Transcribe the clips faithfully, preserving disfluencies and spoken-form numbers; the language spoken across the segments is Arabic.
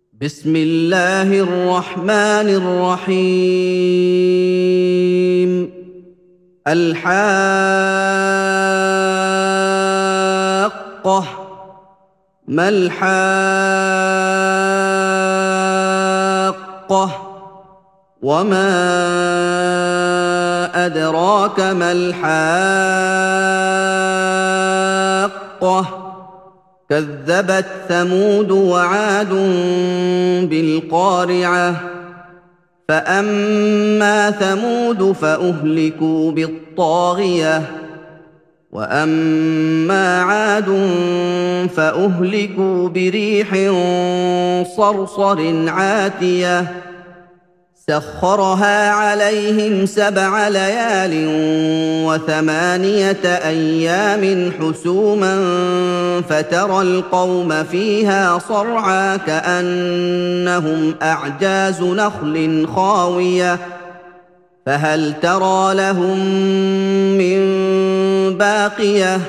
بسم الله الرحمن الرحيم الحاقة ما الحاقة وما أدراك ما الحاقة كذبت ثمود وعاد بالقارعة فأما ثمود فأهلكوا بالطاغية وأما عاد فأهلكوا بريح صرصر عاتية سخرها عليهم سبع ليال وثمانية أيام حسوما فترى القوم فيها صرعى كأنهم أعجاز نخل خاوية فهل ترى لهم من باقية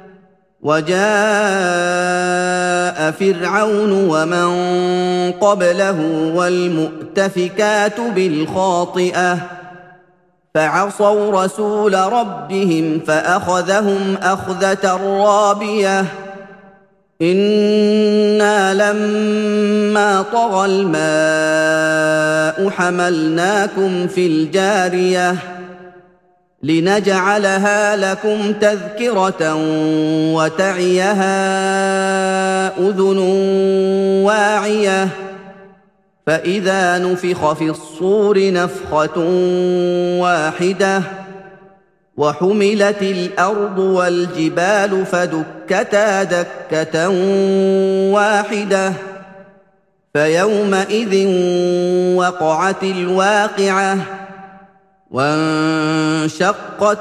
وجاء فرعون ومن قبله والمؤتفكات بالخاطئة فعصوا رسول ربهم فأخذهم أخذة رابية إنا لما طغى الماء حملناكم في الجارية لنجعلها لكم تذكرة وتعيها أذن واعية فإذا نفخ في الصور نفخة واحدة وحملت الأرض والجبال فدكتا دكة واحدة فيومئذ وقعت الواقعة وانشقت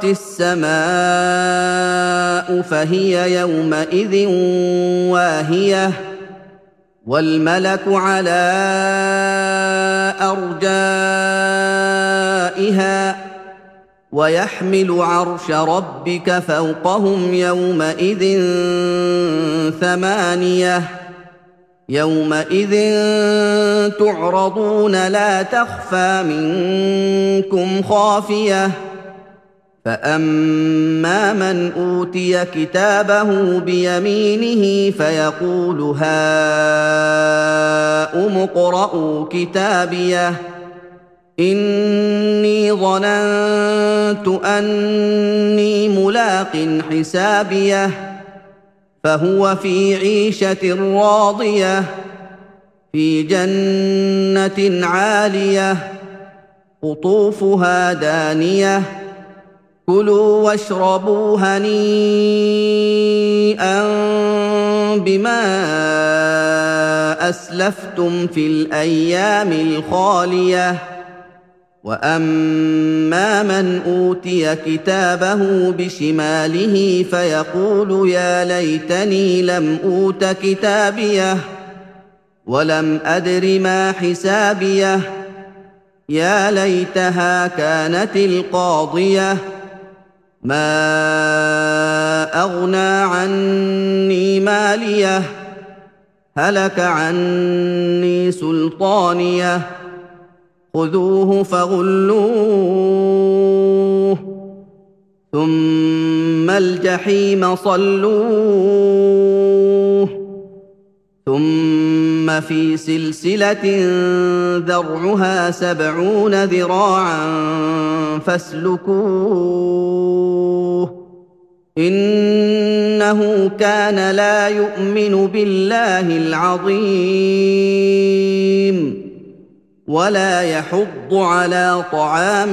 السماء فهي يومئذ واهية والملك على أرجائها ويحمل عرش ربك فوقهم يومئذ ثمانية يومئذ تعرضون لا تخفى منكم خافية فأما من أوتي كتابه بيمينه فيقول هاؤم اقرءوا كتابيه إني ظننت أني ملاق حسابيه فهو في عيشة راضية في جنة عالية قطوفها دانية كلوا واشربوا هنيئا بما أسلفتم في الأيام الخالية وأما من أوتي كتابه بشماله فيقول يا ليتني لم أوت كتابيه ولم أدر ما حسابيه يا ليتها كانت القاضية ما أغنى عني ماليه هلك عني سلطانيه خذوه فغلوه ثم الجحيم صلوه ثم في سلسلة ذرعها سبعون ذراعا فاسلكوه إنه كان لا يؤمن بالله العظيم ولا يحض على طعام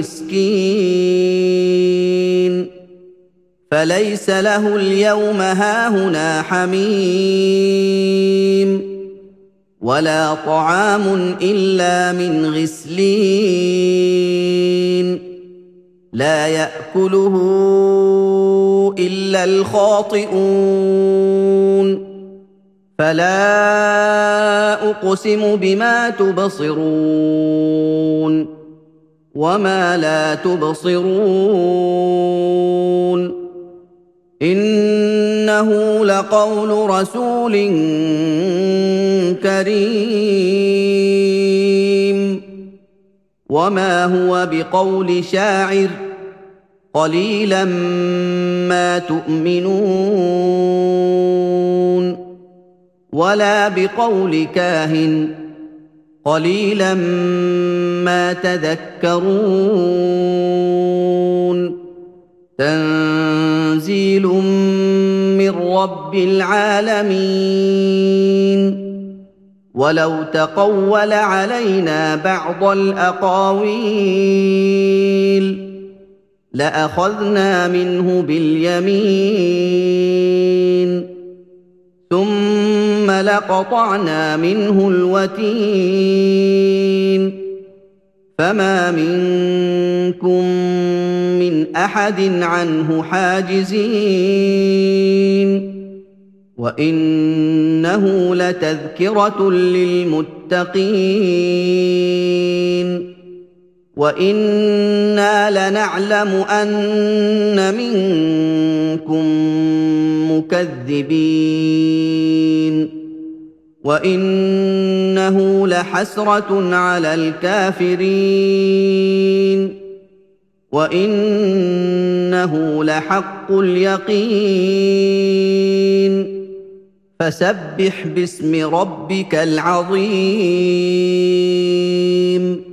المسكين فليس له اليوم هاهنا حميم ولا طعام إلا من غسلين لا يأكله إلا الخاطئون فلا أقسم بما تبصرون وما لا تبصرون إن إنه لقول رسول كريم وما هو بقول شاعر قليلا ما تؤمنون ولا بقول كاهن قليلا ما تذكرون تنزيل من رب العالمين ولو تقول علينا بعض الأقاويل لأخذنا منه باليمين ثم لقطعنا منه الوتين فما منكم من أحد عنه حاجزين وإنه لتذكرة للمتقين وإنا لنعلم أن منكم مكذبين وإنه لحسرة على الكافرين وإنه لحق اليقين فسبح باسم ربك العظيم